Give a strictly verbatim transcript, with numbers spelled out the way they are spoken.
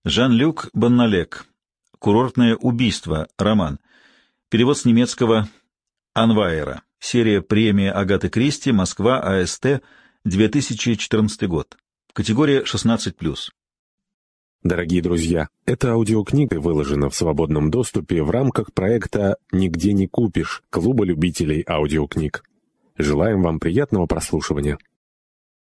Жан-Люк Банналек. «Курортное убийство». Роман. Перевод с немецкого Анвайера. Серия «Премия Агаты Кристи. Москва. АСТ. две тысячи четырнадцатый год». Категория шестнадцать плюс. Дорогие друзья, эта аудиокнига выложена в свободном доступе в рамках проекта «Нигде не купишь» Клуба любителей аудиокниг. Желаем вам приятного прослушивания.